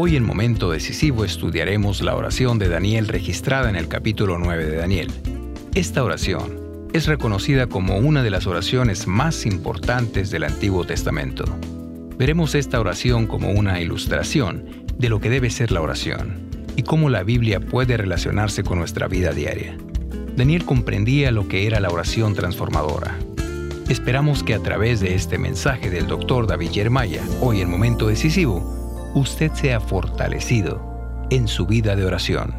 Hoy en Momento Decisivo estudiaremos la oración de Daniel registrada en el capítulo 9 de Daniel. Esta oración es reconocida como una de las oraciones más importantes del Antiguo Testamento. Veremos esta oración como una ilustración de lo que debe ser la oración y cómo la Biblia puede relacionarse con nuestra vida diaria. Daniel comprendía lo que era la oración transformadora. Esperamos que a través de este mensaje del Dr. David Jeremiah, hoy en Momento Decisivo, usted sea fortalecido en su vida de oración.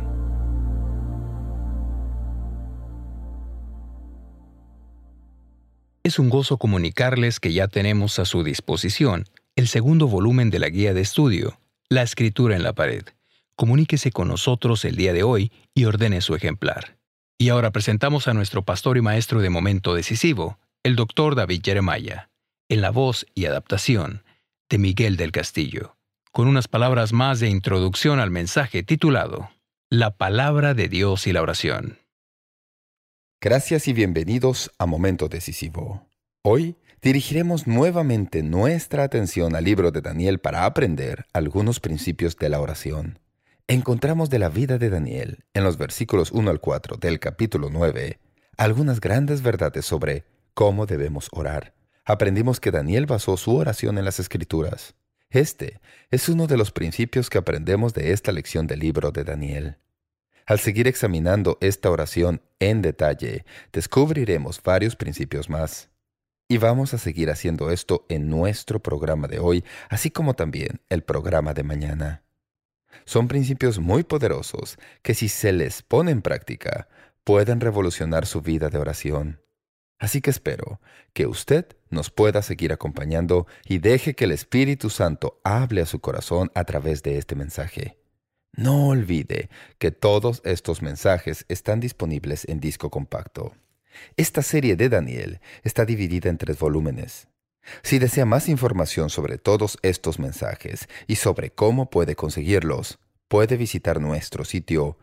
Es un gozo comunicarles que ya tenemos a su disposición el segundo volumen de la guía de estudio, La Escritura en la Pared. Comuníquese con nosotros el día de hoy y ordene su ejemplar. Y ahora presentamos a nuestro pastor y maestro de Momento Decisivo, el Dr. David Jeremiah, en la voz y adaptación de Miguel del Castillo, con unas palabras más de introducción al mensaje titulado La Palabra de Dios y la Oración. Gracias y bienvenidos a Momento Decisivo. Hoy dirigiremos nuevamente nuestra atención al libro de Daniel para aprender algunos principios de la oración. Encontramos de la vida de Daniel, en los versículos 1 al 4 del capítulo 9, algunas grandes verdades sobre cómo debemos orar. Aprendimos que Daniel basó su oración en las Escrituras. Este es uno de los principios que aprendemos de esta lección del libro de Daniel. Al seguir examinando esta oración en detalle, descubriremos varios principios más. Y vamos a seguir haciendo esto en nuestro programa de hoy, así como también el programa de mañana. Son principios muy poderosos que, si se les pone en práctica, pueden revolucionar su vida de oración. Así que espero que usted nos pueda seguir acompañando y deje que el Espíritu Santo hable a su corazón a través de este mensaje. No olvide que todos estos mensajes están disponibles en disco compacto. Esta serie de Daniel está dividida en 3 volúmenes. Si desea más información sobre todos estos mensajes y sobre cómo puede conseguirlos, puede visitar nuestro sitio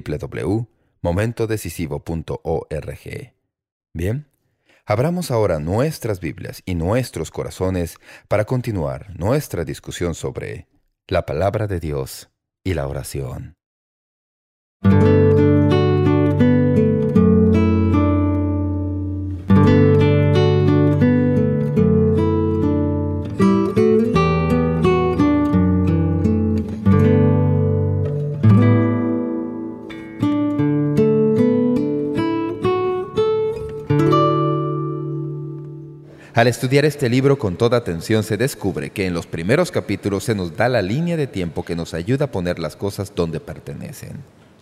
www.momentodecisivo.org. Bien, abramos ahora nuestras Biblias y nuestros corazones para continuar nuestra discusión sobre la palabra de Dios y la oración. Al estudiar este libro con toda atención se descubre que en los primeros capítulos se nos da la línea de tiempo que nos ayuda a poner las cosas donde pertenecen.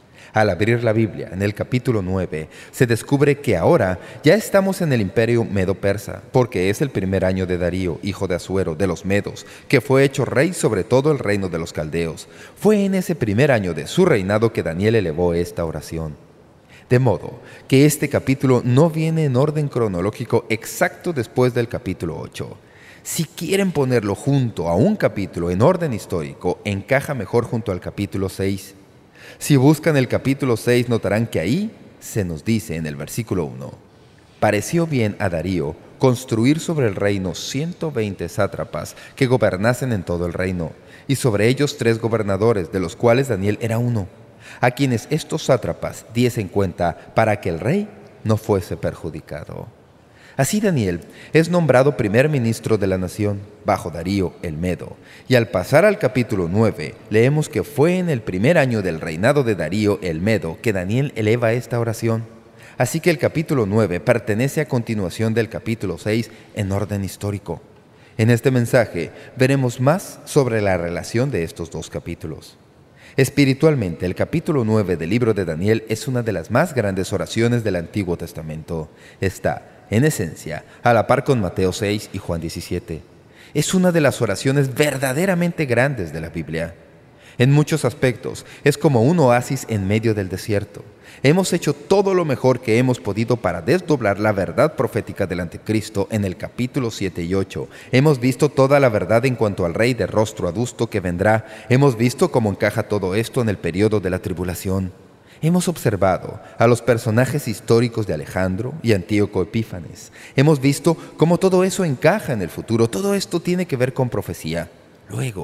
Al abrir la Biblia, en el capítulo 9, se descubre que ahora ya estamos en el imperio medo-persa, porque es el primer año de Darío, hijo de Asuero, de los Medos, que fue hecho rey sobre todo el reino de los caldeos. Fue en ese primer año de su reinado que Daniel elevó esta oración. De modo que este capítulo no viene en orden cronológico exacto después del capítulo 8. Si quieren ponerlo junto a un capítulo en orden histórico, encaja mejor junto al capítulo 6. Si buscan el capítulo 6, notarán que ahí se nos dice en el versículo 1: «Pareció bien a Darío construir sobre el reino 120 sátrapas que gobernasen en todo el reino, y sobre ellos 3 gobernadores, de los cuales Daniel era uno, a quienes estos sátrapas diesen cuenta para que el rey no fuese perjudicado». Así Daniel es nombrado primer ministro de la nación, bajo Darío el Medo. Y al pasar al capítulo 9, leemos que fue en el primer año del reinado de Darío el Medo que Daniel eleva esta oración. Así que el capítulo 9 pertenece a continuación del capítulo 6 en orden histórico. En este mensaje veremos más sobre la relación de estos 2 capítulos. Espiritualmente, el capítulo 9 del libro de Daniel es una de las más grandes oraciones del Antiguo Testamento. Está, en esencia, a la par con Mateo 6 y Juan 17. Es una de las oraciones verdaderamente grandes de la Biblia. En muchos aspectos, es como un oasis en medio del desierto. Hemos hecho todo lo mejor que hemos podido para desdoblar la verdad profética del Anticristo en el capítulo 7 y 8. Hemos visto toda la verdad en cuanto al rey de rostro adusto que vendrá. Hemos visto cómo encaja todo esto en el periodo de la tribulación. Hemos observado a los personajes históricos de Alejandro y Antíoco Epífanes. Hemos visto cómo todo eso encaja en el futuro. Todo esto tiene que ver con profecía. Luego,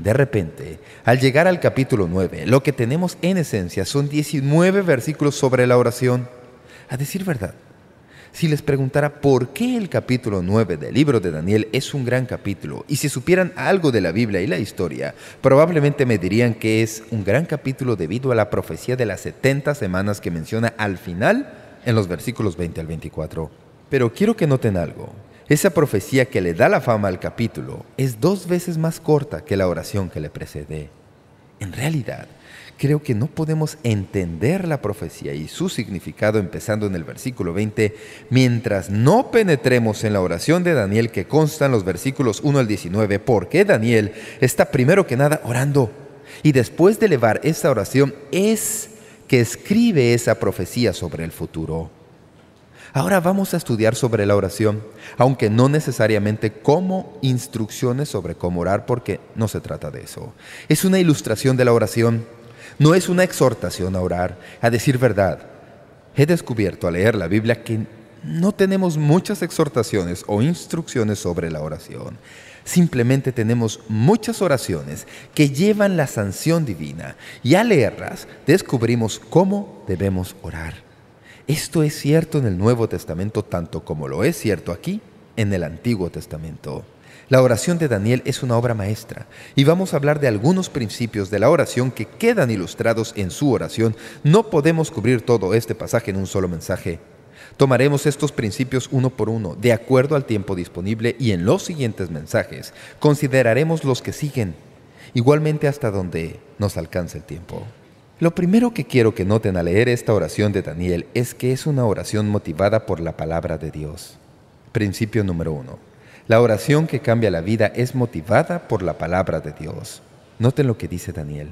De repente, al llegar al capítulo 9, lo que tenemos en esencia son 19 versículos sobre la oración. A decir verdad, si les preguntara por qué el capítulo 9 del libro de Daniel es un gran capítulo, y si supieran algo de la Biblia y la historia, probablemente me dirían que es un gran capítulo debido a la profecía de las 70 semanas que menciona al final en los versículos 20 al 24. Pero quiero que noten algo. Esa profecía que le da la fama al capítulo es 2 veces más corta que la oración que le precede. En realidad, creo que no podemos entender la profecía y su significado empezando en el versículo 20 mientras no penetremos en la oración de Daniel que consta en los versículos 1 al 19, porque Daniel está primero que nada orando. Y después de elevar esa oración es que escribe esa profecía sobre el futuro. Ahora vamos a estudiar sobre la oración, aunque no necesariamente como instrucciones sobre cómo orar, porque no se trata de eso. Es una ilustración de la oración, no es una exhortación a orar. A decir verdad, he descubierto al leer la Biblia que no tenemos muchas exhortaciones o instrucciones sobre la oración. Simplemente tenemos muchas oraciones que llevan la sanción divina, y al leerlas descubrimos cómo debemos orar. Esto es cierto en el Nuevo Testamento tanto como lo es cierto aquí en el Antiguo Testamento. La oración de Daniel es una obra maestra y vamos a hablar de algunos principios de la oración que quedan ilustrados en su oración. No podemos cubrir todo este pasaje en un solo mensaje. Tomaremos estos principios uno por uno, de acuerdo al tiempo disponible, y en los siguientes mensajes consideraremos los que siguen, igualmente hasta donde nos alcance el tiempo. Lo primero que quiero que noten al leer esta oración de Daniel es que es una oración motivada por la palabra de Dios. Principio número 1. La oración que cambia la vida es motivada por la palabra de Dios. Noten lo que dice Daniel.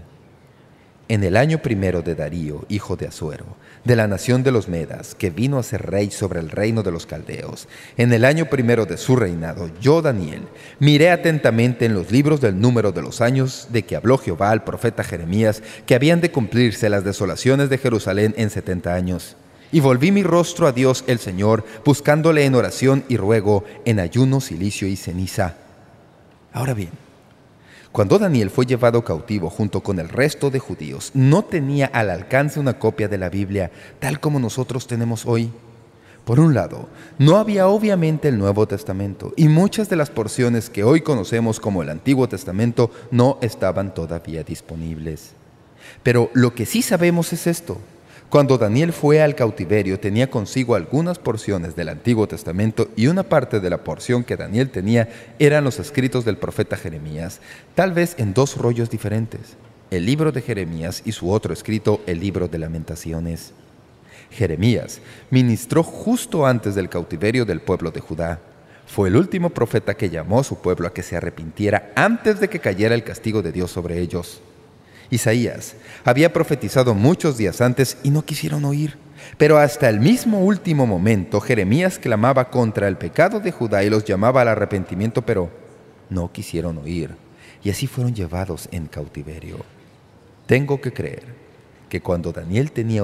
En el año primero de Darío, hijo de Asuero, de la nación de los Medas, que vino a ser rey sobre el reino de los caldeos, en el año primero de su reinado, yo, Daniel, miré atentamente en los libros del número de los años de que habló Jehová al profeta Jeremías, que habían de cumplirse las desolaciones de Jerusalén en 70 años. Y volví mi rostro a Dios el Señor, buscándole en oración y ruego, en ayuno, cilicio y ceniza. Ahora bien, cuando Daniel fue llevado cautivo junto con el resto de judíos, no tenía al alcance una copia de la Biblia, tal como nosotros tenemos hoy. Por un lado, no había obviamente el Nuevo Testamento, y muchas de las porciones que hoy conocemos como el Antiguo Testamento no estaban todavía disponibles. Pero lo que sí sabemos es esto. Cuando Daniel fue al cautiverio, tenía consigo algunas porciones del Antiguo Testamento, y una parte de la porción que Daniel tenía eran los escritos del profeta Jeremías, tal vez en 2 rollos diferentes, el libro de Jeremías y su otro escrito, el libro de Lamentaciones. Jeremías ministró justo antes del cautiverio del pueblo de Judá. Fue el último profeta que llamó a su pueblo a que se arrepintiera antes de que cayera el castigo de Dios sobre ellos. Isaías había profetizado muchos días antes y no quisieron oír. Pero hasta el mismo último momento, Jeremías clamaba contra el pecado de Judá y los llamaba al arrepentimiento, pero no quisieron oír. Y así fueron llevados en cautiverio. Tengo que creer que cuando Daniel tenía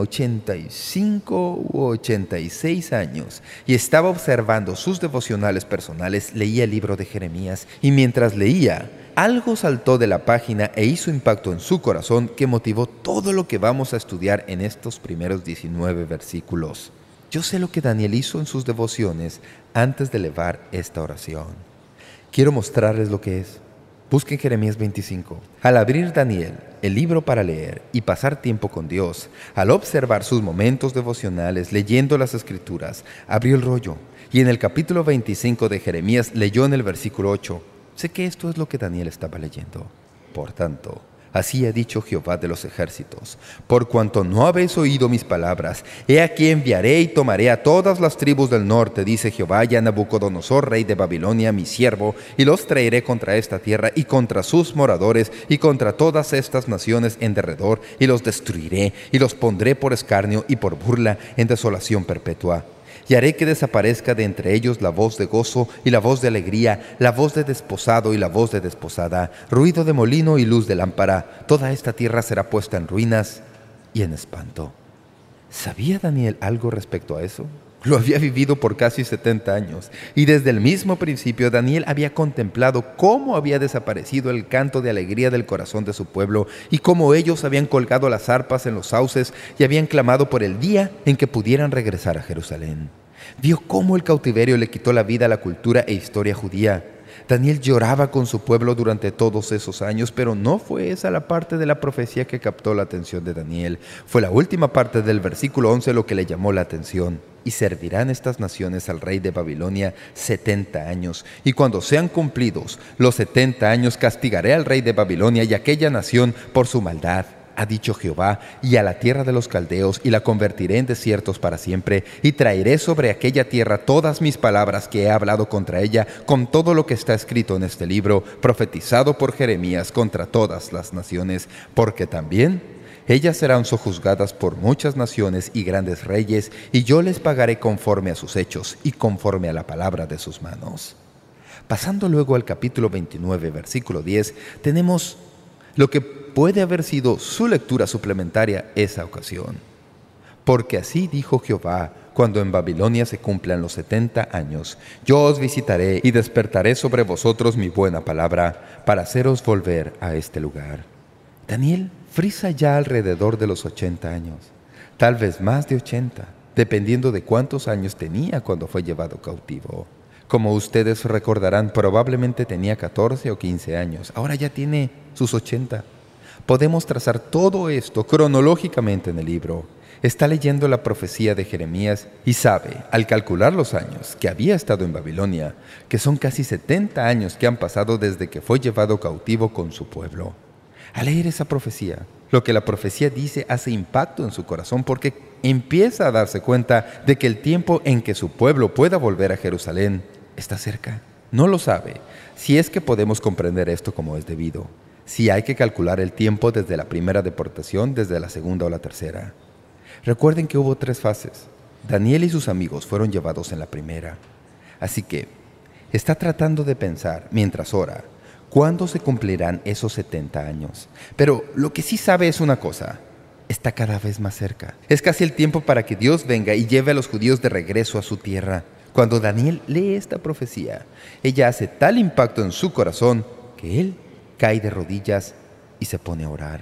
85 u 86 años y estaba observando sus devocionales personales, leía el libro de Jeremías, y mientras leía, algo saltó de la página e hizo impacto en su corazón que motivó todo lo que vamos a estudiar en estos primeros 19 versículos. Yo sé lo que Daniel hizo en sus devociones antes de elevar esta oración. Quiero mostrarles lo que es. Busquen Jeremías 25. Al abrir Daniel el libro para leer y pasar tiempo con Dios, al observar sus momentos devocionales leyendo las Escrituras, abrió el rollo y en el capítulo 25 de Jeremías leyó en el versículo 8. Sé que esto es lo que Daniel estaba leyendo. Por tanto, así ha dicho Jehová de los ejércitos: por cuanto no habéis oído mis palabras, he aquí enviaré y tomaré a todas las tribus del norte, dice Jehová, y a Nabucodonosor, rey de Babilonia, mi siervo, y los traeré contra esta tierra y contra sus moradores y contra todas estas naciones en derredor, y los destruiré y los pondré por escarnio y por burla en desolación perpetua. Y haré que desaparezca de entre ellos la voz de gozo y la voz de alegría, la voz de desposado y la voz de desposada, ruido de molino y luz de lámpara. Toda esta tierra será puesta en ruinas y en espanto. ¿Sabía Daniel algo respecto a eso? Lo había vivido por casi 70 años, y desde el mismo principio Daniel había contemplado cómo había desaparecido el canto de alegría del corazón de su pueblo, y cómo ellos habían colgado las arpas en los sauces y habían clamado por el día en que pudieran regresar a Jerusalén. Vio cómo el cautiverio le quitó la vida a la cultura e historia judía. Daniel lloraba con su pueblo durante todos esos años, pero no fue esa la parte de la profecía que captó la atención de Daniel. Fue la última parte del versículo 11 lo que le llamó la atención. Y servirán estas naciones al rey de Babilonia 70 años. Y cuando sean cumplidos los 70 años, castigaré al rey de Babilonia y a aquella nación por su maldad, ha dicho Jehová, y a la tierra de los caldeos, y la convertiré en desiertos para siempre, y traeré sobre aquella tierra todas mis palabras que he hablado contra ella, con todo lo que está escrito en este libro, profetizado por Jeremías contra todas las naciones, porque también ellas serán sojuzgadas por muchas naciones y grandes reyes, y yo les pagaré conforme a sus hechos y conforme a la palabra de sus manos. Pasando luego al capítulo 29, versículo 10, tenemos lo que puede haber sido su lectura suplementaria esa ocasión. Porque así dijo Jehová, cuando en Babilonia se cumplan los 70 años, yo os visitaré y despertaré sobre vosotros mi buena palabra para haceros volver a este lugar. Daniel frisa ya alrededor de los 80 años, tal vez más de 80, dependiendo de cuántos años tenía cuando fue llevado cautivo. Como ustedes recordarán, probablemente tenía 14 o 15 años. Ahora ya tiene sus 80. Podemos trazar todo esto cronológicamente en el libro. Está leyendo la profecía de Jeremías y sabe, al calcular los años que había estado en Babilonia, que son casi 70 años que han pasado desde que fue llevado cautivo con su pueblo. Al leer esa profecía, lo que la profecía dice hace impacto en su corazón porque empieza a darse cuenta de que el tiempo en que su pueblo pueda volver a Jerusalén está cerca. No lo sabe si es que podemos comprender esto como es debido, si hay que calcular el tiempo desde la primera deportación, desde la segunda o la tercera. Recuerden que hubo 3 fases. Daniel y sus amigos fueron llevados en la primera. Así que está tratando de pensar, mientras ora, ¿cuándo se cumplirán esos 70 años? Pero lo que sí sabe es una cosa: está cada vez más cerca. Es casi el tiempo para que Dios venga y lleve a los judíos de regreso a su tierra. Cuando Daniel lee esta profecía, ella hace tal impacto en su corazón que él cae de rodillas y se pone a orar.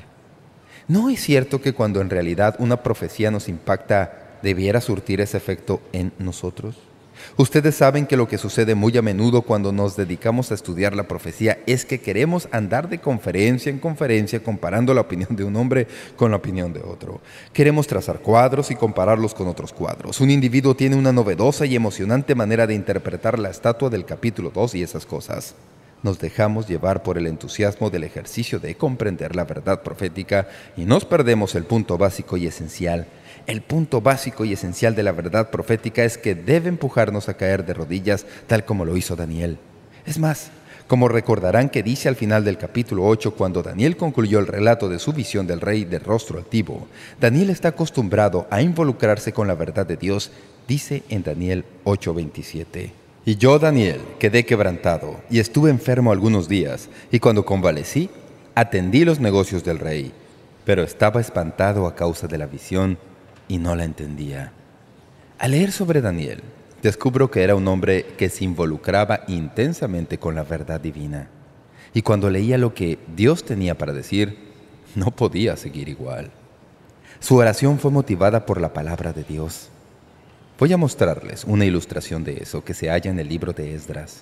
¿No es cierto que cuando en realidad una profecía nos impacta, debiera surtir ese efecto en nosotros? Ustedes saben que lo que sucede muy a menudo cuando nos dedicamos a estudiar la profecía es que queremos andar de conferencia en conferencia comparando la opinión de un hombre con la opinión de otro. Queremos trazar cuadros y compararlos con otros cuadros. Un individuo tiene una novedosa y emocionante manera de interpretar la estatua del capítulo 2 y esas cosas. Nos dejamos llevar por el entusiasmo del ejercicio de comprender la verdad profética y nos perdemos el punto básico y esencial. El punto básico y esencial de la verdad profética es que debe empujarnos a caer de rodillas, tal como lo hizo Daniel. Es más, como recordarán que dice al final del capítulo 8, cuando Daniel concluyó el relato de su visión del rey de rostro altivo, Daniel está acostumbrado a involucrarse con la verdad de Dios, dice en Daniel 8:27. Y yo, Daniel, quedé quebrantado y estuve enfermo algunos días, y cuando convalecí, atendí los negocios del rey, pero estaba espantado a causa de la visión y no la entendía. Al leer sobre Daniel, descubro que era un hombre que se involucraba intensamente con la verdad divina. Y cuando leía lo que Dios tenía para decir, no podía seguir igual. Su oración fue motivada por la palabra de Dios. Voy a mostrarles una ilustración de eso que se halla en el libro de Esdras.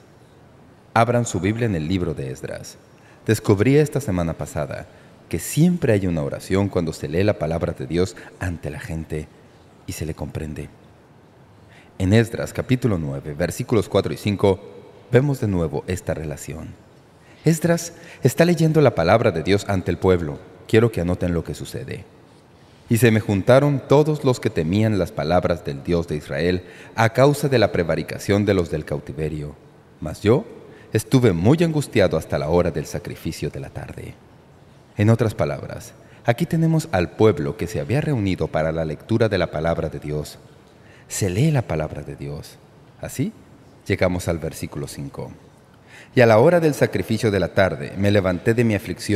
Abran su Biblia en el libro de Esdras. Descubrí esta semana pasada que siempre hay una oración cuando se lee la palabra de Dios ante la gente y se le comprende. En Esdras capítulo 9, versículos 4 y 5, vemos de nuevo esta relación. Esdras está leyendo la palabra de Dios ante el pueblo. Quiero que anoten lo que sucede. Y se me juntaron todos los que temían las palabras del Dios de Israel a causa de la prevaricación de los del cautiverio. Mas yo estuve muy angustiado hasta la hora del sacrificio de la tarde. En otras palabras, aquí tenemos al pueblo que se había reunido para la lectura de la palabra de Dios. Se lee la palabra de Dios. Así llegamos al versículo 5. Y a la hora del sacrificio de la tarde me levanté de mi aflicción,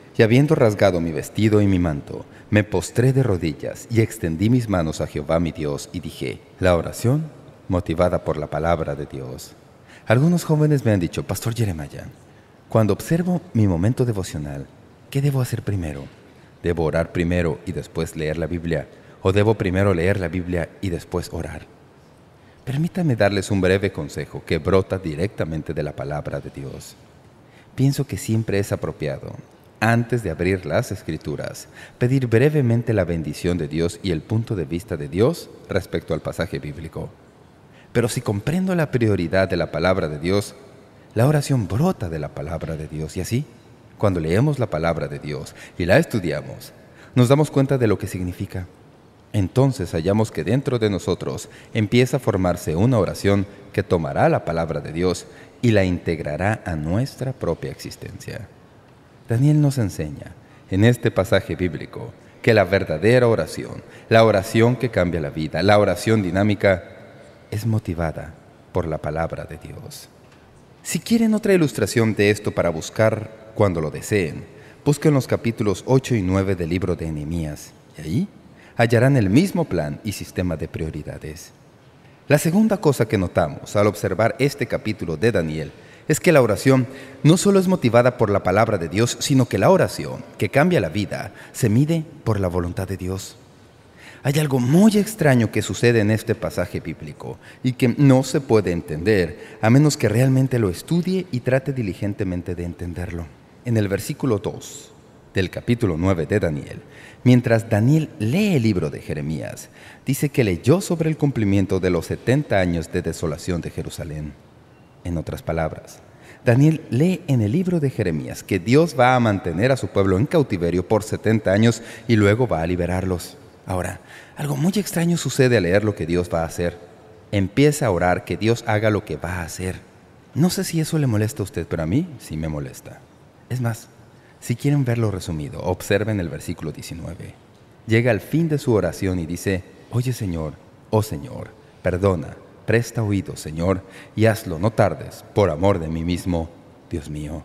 Y habiendo rasgado mi vestido y mi manto, me postré de rodillas y extendí mis manos a Jehová mi Dios y dije, la oración motivada por la palabra de Dios. Algunos jóvenes me han dicho, Pastor Jeremiah, cuando observo mi momento devocional, ¿qué debo hacer primero? ¿Debo orar primero y después leer la Biblia? ¿O debo primero leer la Biblia y después orar? Permítanme darles un breve consejo que brota directamente de la palabra de Dios. Pienso que siempre es apropiado, antes de abrir las Escrituras, pedir brevemente la bendición de Dios y el punto de vista de Dios respecto al pasaje bíblico. Pero si comprendo la prioridad de la palabra de Dios, la oración brota de la palabra de Dios. Y así, cuando leemos la palabra de Dios y la estudiamos, nos damos cuenta de lo que significa. Entonces hallamos que dentro de nosotros empieza a formarse una oración que tomará la palabra de Dios y la integrará a nuestra propia existencia. Daniel nos enseña, en este pasaje bíblico, que la verdadera oración, la oración que cambia la vida, la oración dinámica, es motivada por la palabra de Dios. Si quieren otra ilustración de esto para buscar cuando lo deseen, busquen los capítulos 8 y 9 del libro de Nehemías, y ahí hallarán el mismo plan y sistema de prioridades. La segunda cosa que notamos al observar este capítulo de Daniel es que la oración no solo es motivada por la palabra de Dios, sino que la oración, que cambia la vida, se mide por la voluntad de Dios. Hay algo muy extraño que sucede en este pasaje bíblico y que no se puede entender a menos que realmente lo estudie y trate diligentemente de entenderlo. En el versículo 2 del capítulo 9 de Daniel, mientras Daniel lee el libro de Jeremías, dice que leyó sobre el cumplimiento de los 70 años de desolación de Jerusalén. En otras palabras, Daniel lee en el libro de Jeremías que Dios va a mantener a su pueblo en cautiverio por 70 años y luego va a liberarlos. Ahora, algo muy extraño sucede al leer lo que Dios va a hacer. Empieza a orar que Dios haga lo que va a hacer. No sé si eso le molesta a usted, pero a mí sí me molesta. Es más, si quieren verlo resumido, observen el versículo 19. Llega al fin de su oración y dice, «Oye, Señor, oh Señor, perdona, presta oído, Señor, y hazlo, no tardes, por amor de mí mismo, Dios mío».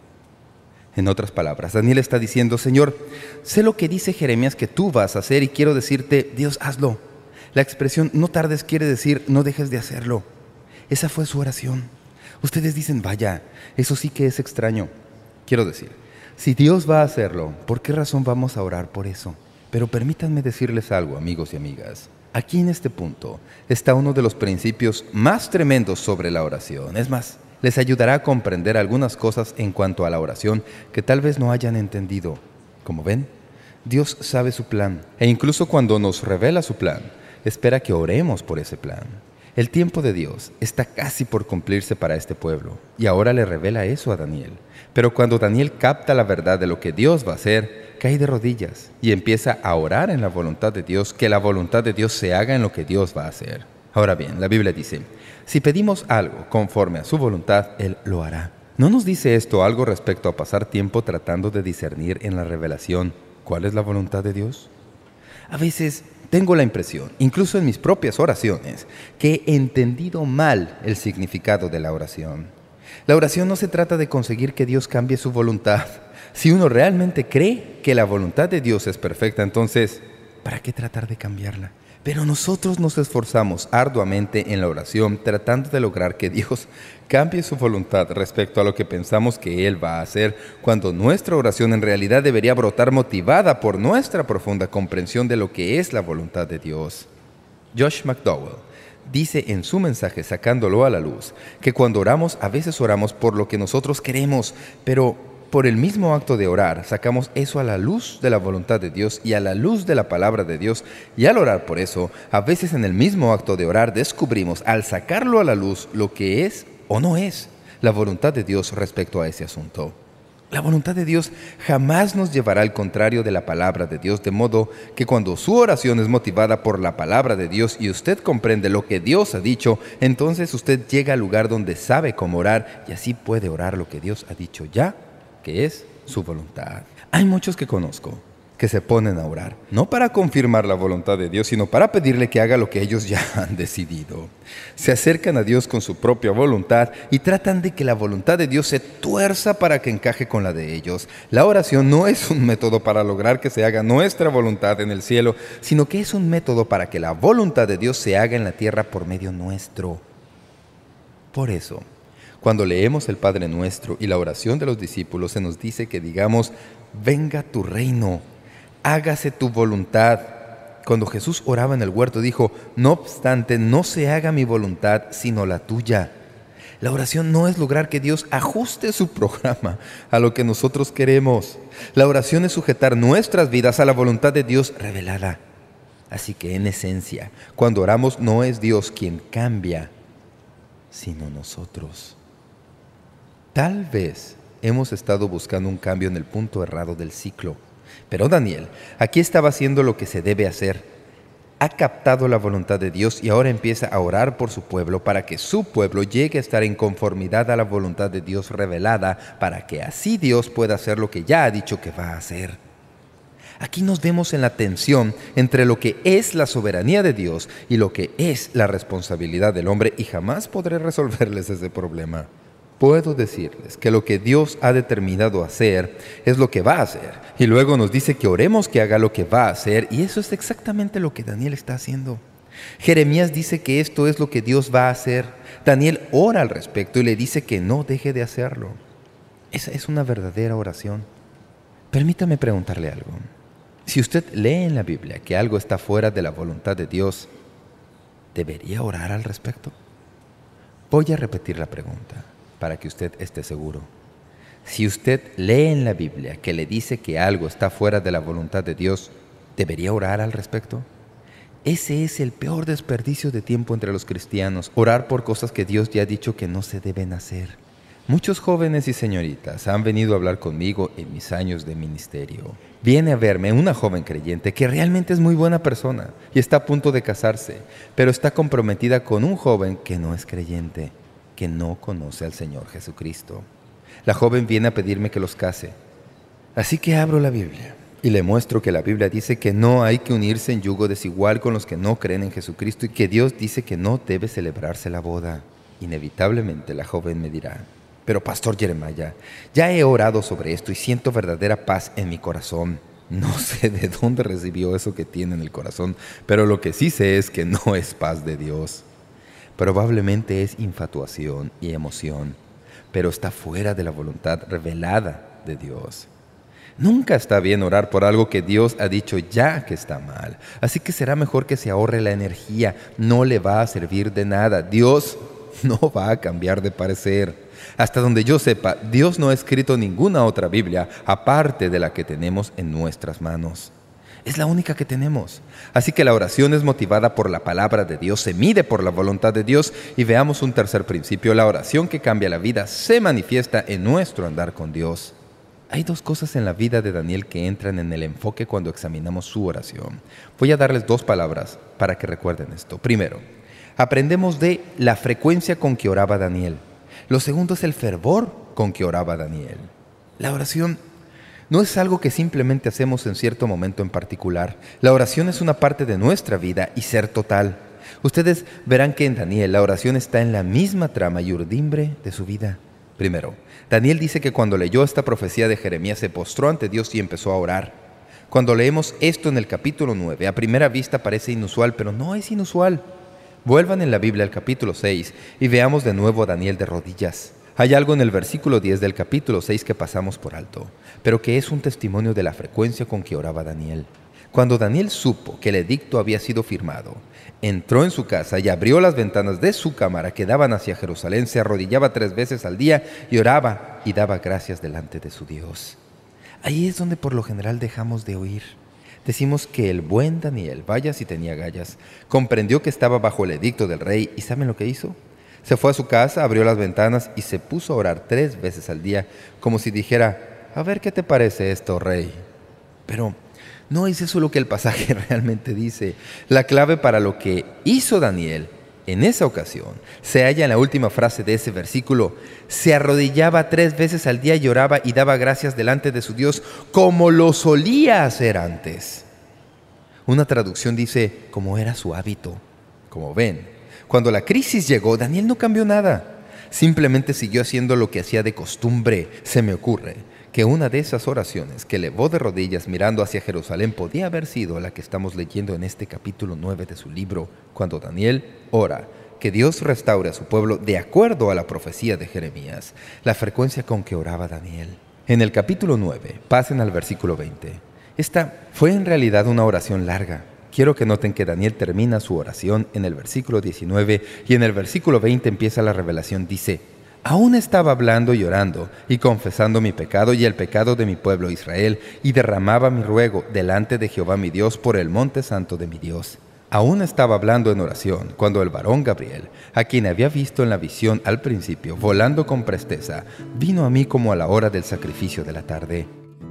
En otras palabras, Daniel está diciendo, «Señor, sé lo que dice Jeremías que tú vas a hacer y quiero decirte, Dios, hazlo». La expresión «no tardes» quiere decir «no dejes de hacerlo». Esa fue su oración. Ustedes dicen, «Vaya, eso sí que es extraño». Quiero decir, si Dios va a hacerlo, ¿por qué razón vamos a orar por eso? Pero permítanme decirles algo, amigos y amigas. Aquí en este punto está uno de los principios más tremendos sobre la oración. Es más, les ayudará a comprender algunas cosas en cuanto a la oración que tal vez no hayan entendido. Como ven, Dios sabe su plan, e incluso cuando nos revela su plan, espera que oremos por ese plan. El tiempo de Dios está casi por cumplirse para este pueblo, y ahora le revela eso a Daniel. Pero cuando Daniel capta la verdad de lo que Dios va a hacer, cae de rodillas y empieza a orar en la voluntad de Dios, que la voluntad de Dios se haga en lo que Dios va a hacer. Ahora bien, la Biblia dice, si pedimos algo conforme a su voluntad, Él lo hará. ¿No nos dice esto algo respecto a pasar tiempo tratando de discernir en la revelación cuál es la voluntad de Dios? A veces tengo la impresión, incluso en mis propias oraciones, que he entendido mal el significado de la oración. La oración no se trata de conseguir que Dios cambie su voluntad. Si uno realmente cree que la voluntad de Dios es perfecta, entonces, ¿para qué tratar de cambiarla? Pero nosotros nos esforzamos arduamente en la oración tratando de lograr que Dios cambie su voluntad respecto a lo que pensamos que Él va a hacer, cuando nuestra oración en realidad debería brotar motivada por nuestra profunda comprensión de lo que es la voluntad de Dios. Josh McDowell dice en su mensaje Sacándolo a la Luz, que cuando oramos, a veces oramos por lo que nosotros queremos, pero por el mismo acto de orar, sacamos eso a la luz de la voluntad de Dios y a la luz de la palabra de Dios. Y al orar por eso, a veces en el mismo acto de orar descubrimos, al sacarlo a la luz, lo que es o no es la voluntad de Dios respecto a ese asunto. La voluntad de Dios jamás nos llevará al contrario de la palabra de Dios, de modo que cuando su oración es motivada por la palabra de Dios y usted comprende lo que Dios ha dicho, entonces usted llega al lugar donde sabe cómo orar y así puede orar lo que Dios ha dicho ya, que es su voluntad. Hay muchos que conozco que se ponen a orar, no para confirmar la voluntad de Dios, sino para pedirle que haga lo que ellos ya han decidido. Se acercan a Dios con su propia voluntad y tratan de que la voluntad de Dios se tuerza para que encaje con la de ellos. La oración no es un método para lograr que se haga nuestra voluntad en el cielo, sino que es un método para que la voluntad de Dios se haga en la tierra por medio nuestro. Por eso, cuando leemos el Padre Nuestro y la oración de los discípulos, se nos dice que digamos: venga tu reino, hágase tu voluntad. Cuando Jesús oraba en el huerto dijo: no obstante, no se haga mi voluntad, sino la tuya. La oración no es lograr que Dios ajuste su programa a lo que nosotros queremos. La oración es sujetar nuestras vidas a la voluntad de Dios revelada. Así que en esencia, cuando oramos no es Dios quien cambia, sino nosotros. Tal vez hemos estado buscando un cambio en el punto errado del ciclo. Pero Daniel aquí estaba haciendo lo que se debe hacer. Ha captado la voluntad de Dios y ahora empieza a orar por su pueblo para que su pueblo llegue a estar en conformidad a la voluntad de Dios revelada, para que así Dios pueda hacer lo que ya ha dicho que va a hacer. Aquí nos vemos en la tensión entre lo que es la soberanía de Dios y lo que es la responsabilidad del hombre, y jamás podré resolverles ese problema. Puedo decirles que lo que Dios ha determinado hacer es lo que va a hacer, y luego nos dice que oremos que haga lo que va a hacer, y eso es exactamente lo que Daniel está haciendo. Jeremías dice que esto es lo que Dios va a hacer. Daniel ora al respecto y le dice que no deje de hacerlo. Esa es una verdadera oración. Permítame preguntarle algo. Si usted lee en la Biblia que algo está fuera de la voluntad de Dios, ¿debería orar al respecto? Voy a repetir la pregunta para que usted esté seguro. Si usted lee en la Biblia que le dice que algo está fuera de la voluntad de Dios, ¿debería orar al respecto? Ese es el peor desperdicio de tiempo entre los cristianos, orar por cosas que Dios ya ha dicho que no se deben hacer. Muchos jóvenes y señoritas han venido a hablar conmigo en mis años de ministerio. Viene a verme una joven creyente que realmente es muy buena persona y está a punto de casarse, pero está comprometida con un joven que no es creyente, que no conoce al Señor Jesucristo. La joven viene a pedirme que los case. Así que abro la Biblia y le muestro que la Biblia dice que no hay que unirse en yugo desigual con los que no creen en Jesucristo y que Dios dice que no debe celebrarse la boda. Inevitablemente la joven me dirá: pero Pastor Jeremiah, ya he orado sobre esto y siento verdadera paz en mi corazón. No sé de dónde recibió eso que tiene en el corazón, pero lo que sí sé es que no es paz de Dios. Probablemente es infatuación y emoción, pero está fuera de la voluntad revelada de Dios. Nunca está bien orar por algo que Dios ha dicho ya que está mal. Así que será mejor que se ahorre la energía. No le va a servir de nada. Dios no va a cambiar de parecer. Hasta donde yo sepa, Dios no ha escrito ninguna otra Biblia aparte de la que tenemos en nuestras manos. Es la única que tenemos. Así que la oración es motivada por la palabra de Dios, se mide por la voluntad de Dios. Y veamos un tercer principio: la oración que cambia la vida se manifiesta en nuestro andar con Dios. Hay dos cosas en la vida de Daniel que entran en el enfoque cuando examinamos su oración. Voy a darles dos palabras para que recuerden esto. Primero, aprendemos de la frecuencia con que oraba Daniel. Lo segundo es el fervor con que oraba Daniel. La oración no es algo que simplemente hacemos en cierto momento en particular. La oración es una parte de nuestra vida y ser total. Ustedes verán que en Daniel la oración está en la misma trama y urdimbre de su vida. Primero, Daniel dice que cuando leyó esta profecía de Jeremías se postró ante Dios y empezó a orar. Cuando leemos esto en el capítulo 9, a primera vista parece inusual, pero no es inusual. Vuelvan en la Biblia al capítulo 6 y veamos de nuevo a Daniel de rodillas. Hay algo en el versículo 10 del capítulo 6 que pasamos por alto, pero que es un testimonio de la frecuencia con que oraba Daniel. Cuando Daniel supo que el edicto había sido firmado, entró en su casa y abrió las ventanas de su cámara que daban hacia Jerusalén, se arrodillaba 3 veces al día y oraba y daba gracias delante de su Dios. Ahí es donde por lo general dejamos de oír. Decimos que el buen Daniel, vaya si tenía gallas, comprendió que estaba bajo el edicto del rey, y ¿saben lo que hizo? Se fue a su casa, abrió las ventanas y se puso a orar 3 veces al día, como si dijera: a ver qué te parece esto, rey. Pero no es eso lo que el pasaje realmente dice. La clave para lo que hizo Daniel En esa ocasión, se halla en la última frase de ese versículo: se arrodillaba 3 veces al día y oraba y daba gracias delante de su Dios como lo solía hacer antes. Una traducción dice, como era su hábito. Como ven, cuando la crisis llegó, Daniel no cambió nada. Simplemente siguió haciendo lo que hacía de costumbre. Se me ocurre que una de esas oraciones que elevó de rodillas mirando hacia Jerusalén podía haber sido la que estamos leyendo en este capítulo 9 de su libro, cuando Daniel ora que Dios restaure a su pueblo de acuerdo a la profecía de Jeremías, la frecuencia con que oraba Daniel. En el capítulo 9, pasen al versículo 20. Esta fue en realidad una oración larga. Quiero que noten que Daniel termina su oración en el versículo 19 y en el versículo 20 empieza la revelación. Dice: aún estaba hablando y orando y confesando mi pecado y el pecado de mi pueblo Israel, y derramaba mi ruego delante de Jehová mi Dios por el monte santo de mi Dios. Aún estaba hablando en oración cuando el varón Gabriel, a quien había visto en la visión al principio, volando con presteza, vino a mí como a la hora del sacrificio de la tarde.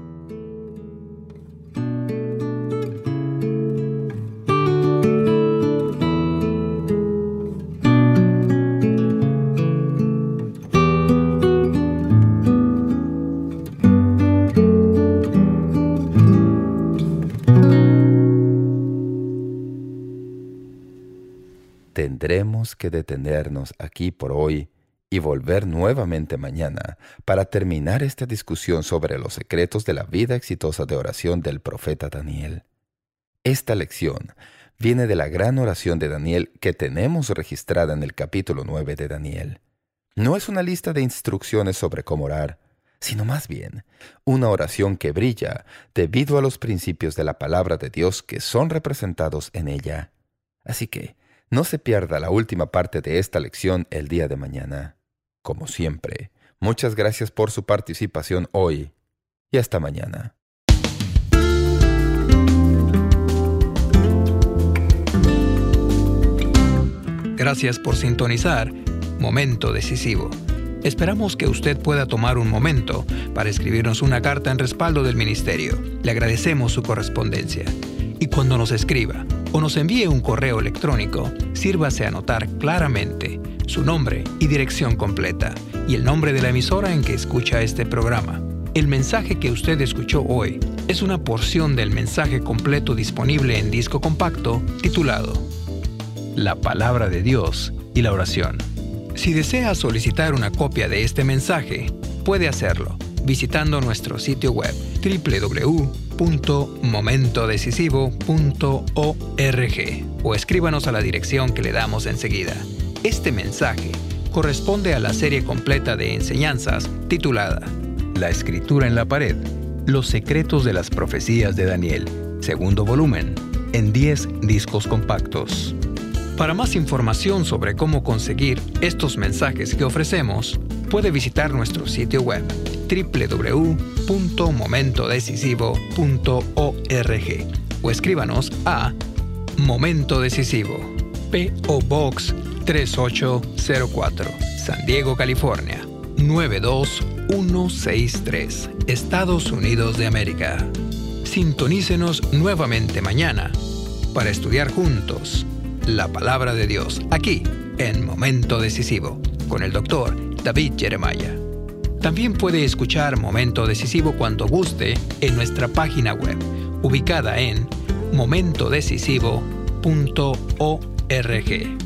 Tendremos que detenernos aquí por hoy y volver nuevamente mañana para terminar esta discusión sobre los secretos de la vida exitosa de oración del profeta Daniel. Esta lección viene de la gran oración de Daniel que tenemos registrada en el capítulo 9 de Daniel. No es una lista de instrucciones sobre cómo orar, sino más bien una oración que brilla debido a los principios de la palabra de Dios que son representados en ella. Así que no se pierda la última parte de esta lección el día de mañana. Como siempre, muchas gracias por su participación hoy y hasta mañana. Gracias por sintonizar Momento Decisivo. Esperamos que usted pueda tomar un momento para escribirnos una carta en respaldo del ministerio. Le agradecemos su correspondencia. Y cuando nos escriba o nos envíe un correo electrónico, sírvase a anotar claramente su nombre y dirección completa y el nombre de la emisora en que escucha este programa. El mensaje que usted escuchó hoy es una porción del mensaje completo disponible en disco compacto titulado La Palabra de Dios y la Oración. Si desea solicitar una copia de este mensaje, puede hacerlo visitando nuestro sitio web www.momentodecisivo.org o escríbanos a la dirección que le damos enseguida. Este mensaje corresponde a la serie completa de enseñanzas titulada La Escritura en la Pared, los secretos de las profecías de Daniel, segundo volumen, en 10 discos compactos. Para más información sobre cómo conseguir estos mensajes que ofrecemos, puede visitar nuestro sitio web www.momentodecisivo.org o escríbanos a Momento Decisivo, P.O. Box 3804, San Diego, California, 92163, Estados Unidos de América. Sintonícenos nuevamente mañana para estudiar juntos la Palabra de Dios, aquí en Momento Decisivo, con el Dr. David Jeremiah. También puede escuchar Momento Decisivo cuando guste en nuestra página web, ubicada en momentodecisivo.org.